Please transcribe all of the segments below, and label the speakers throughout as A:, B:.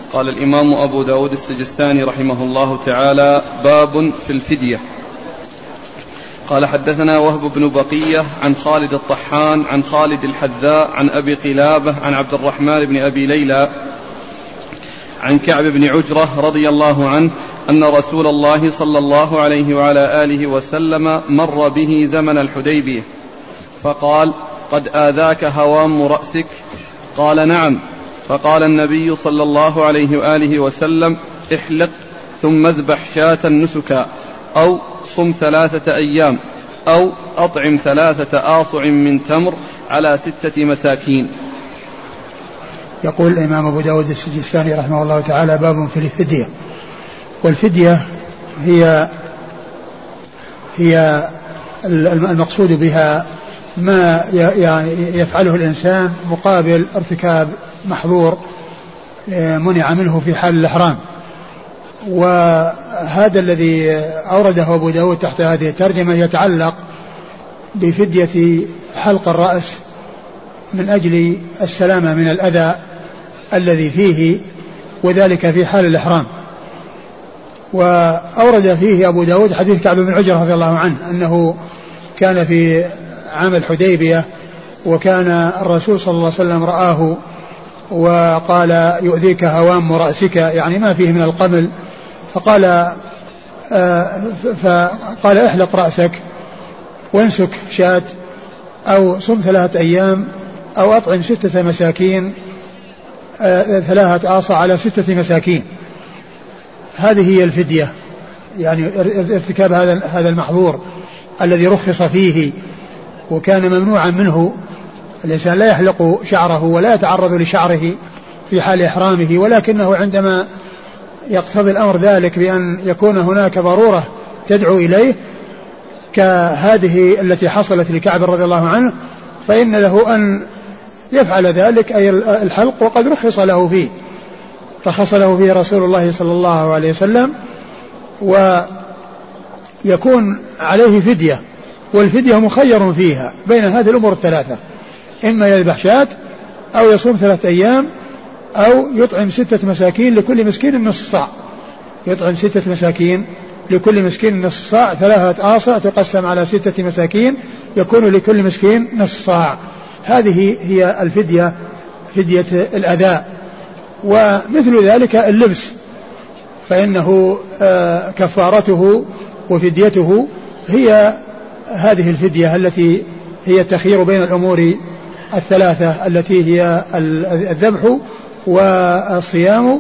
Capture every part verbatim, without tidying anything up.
A: قال الإمام أبو داود السجستاني رحمه الله تعالى: باب في الفدية. قال: حدثنا وهب بن بقية عن خالد الطحان عن خالد الحذاء عن أبي قلابة عن عبد الرحمن بن أبي ليلى عن كعب بن عجرة رضي الله عنه أن رسول الله صلى الله عليه وعلى آله وسلم مر به زمن الحديبية فقال: قد آذاك هوام رأسك؟ قال: نعم. فقال النبي صلى الله عليه وآله وسلم: احلق ثم اذبح شاة نسكا، أو صم ثلاثة أيام، أو أطعم ثلاثة آصع من تمر على ستة مساكين.
B: يقول الإمام أبو داود السجستاني رحمه الله تعالى: باب في الفدية. والفدية هي هي المقصود بها ما يعني يفعله الإنسان مقابل ارتكاب محظور منع منه في حال الإحرام. وهذا الذي أورده أبو داود تحت هذه الترجمة يتعلق بفدية حلق الرأس من أجل السلامة من الأذى الذي فيه، وذلك في حال الإحرام. وأورد فيه أبو داود حديث كعب بن عجرة رضي الله عنه أنه كان في عام الحديبية، وكان الرسول صلى الله عليه وسلم رآه وقال: يؤذيك هوام رأسك، يعني ما فيه من القمل. فقال آه فقال: احلق رأسك وانسك شاة، أو صم ثلاثة أيام، أو أطعم ستة مساكين، آه ثلاثة آصع على ستة مساكين. هذه هي الفدية، يعني ارتكاب هذا هذا المحظور الذي رخص فيه وكان ممنوعا منه. الإنسان لا يحلق شعره ولا يتعرض لشعره في حال إحرامه، ولكنه عندما يقتضي الأمر ذلك بأن يكون هناك ضرورة تدعو إليه كهذه التي حصلت لكعب رضي الله عنه، فإن له أن يفعل ذلك، أي الحلق، وقد رخص له فيه رخص له فيه رسول الله صلى الله عليه وسلم. ويكون عليه فدية، والفدية مخير فيها بين هذه الأمور الثلاثة: إما يذبح شاة، أو يصوم ثلاثة أيام، أو يطعم ستة مساكين لكل مسكين نصف صاع. يطعم ستة مساكين لكل مسكين نصف صاع، ثلاثة آصع تقسم على ستة مساكين يكون لكل مسكين نصف صاع. هذه هي الفدية، فدية الأذى. ومثل ذلك اللبس، فإنه كفارته وفديته هي هذه الفدية التي هي التخيير بين الأمور الثلاثة التي هي الذبح والصيام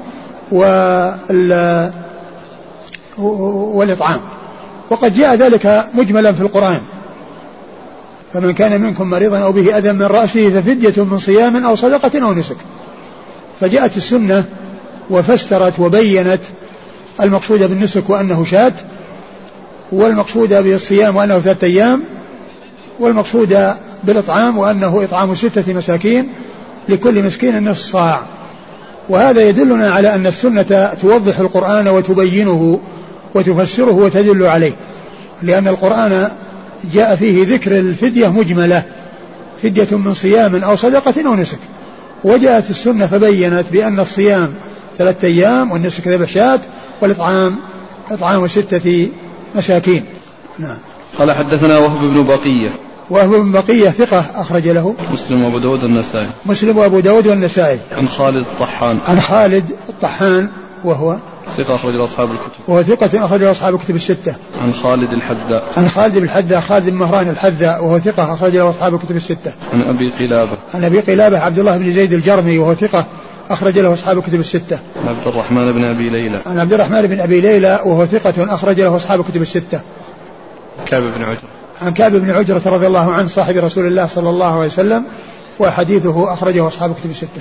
B: والإطعام. وقد جاء ذلك مجملا في القرآن: فمن كان منكم مريضا أو به أذى من رأسه ففدية من صيام أو صدقة أو نسك. فجاءت السنة وفسرت وبينت المقصود بالنسك وأنه شاة، والمقصود بالصيام وأنه ثلاثة أيام، والمقصود بالإطعام وأنه إطعام ستة مساكين لكل مسكين نصف صاع. وهذا يدلنا على أن السنة توضح القرآن وتبينه وتفسره وتدل عليه، لأن القرآن جاء فيه ذكر الفدية مجملة: فدية من صيام أو صدقة أو نسك. وجاءت السنة فبينت بأن الصيام ثلاثة أيام، والنسك ذبح شاة، والإطعام إطعام ستة مساكين. نعم.
A: قال: حدثنا وهب بن بقية.
B: وهب بن بقية ثقة أخرج له
A: مسلم وأبو داود والنسائي.
B: مسلم وأبو داود والنسائي.
A: عن خالد الطحان.
B: عن خالد الطحان وهو
A: ثقة أخرج له أصحاب الكتب.
B: وهو ثقة أخرج له أصحاب الكتب الستة.
A: عن خالد الحذاء.
B: عن خالد بن الحذاء خالد بن مهران الحذاء وهو ثقة أخرج له أصحاب الكتب الستة.
A: عن أبي قلابة.
B: عن أبي قلابة عبد الله بن زيد الجرمي وهو ثقة أخرج له أصحاب الكتب الستة.
A: عن عبد الرحمن بن أبي ليلى.
B: عن عبد الرحمن بن أبي ليلى وهو ثقة أخرج له أصحاب الكتب الستة.
A: كعب بن عجرة.
B: عن كعب بن عجرة رضي الله عنه صاحب رسول الله صلى الله عليه وسلم، وحديثه أخرجه أصحاب الكتب الستة.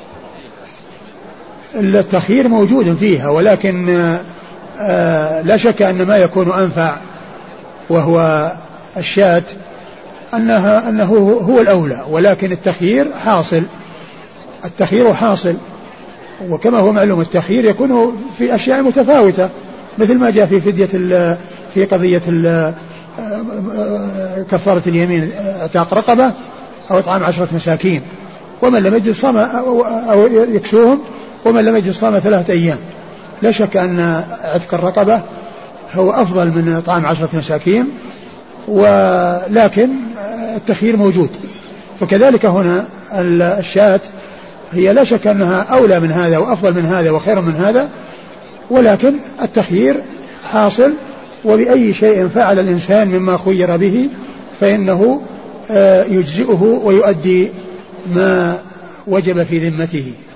B: التخيير موجود فيها، ولكن آه لا شك أن ما يكون أنفع وهو الشاة أنها أنه هو الأولى، ولكن التخيير حاصل التخيير حاصل وكما هو معلوم التخيير يكون في أشياء متفاوتة، مثل ما جاء في فدية في قضية كفارة اليمين اعتاق رقبة أو إطعام عشرة مساكين، ومن لم يجد صام أو يكسوهم ومن لم يجد صام ثلاثة أيام. لا شك أن عتق الرقبة هو أفضل من إطعام عشرة مساكين، ولكن التخيير موجود. فكذلك هنا الشاة هي لا شك أنها أولى من هذا وأفضل من هذا وخير من هذا، ولكن التخيير حاصل، وبأي شيء فعل الإنسان مما خير به فإنه يجزئه ويؤدي ما وجب في ذمته.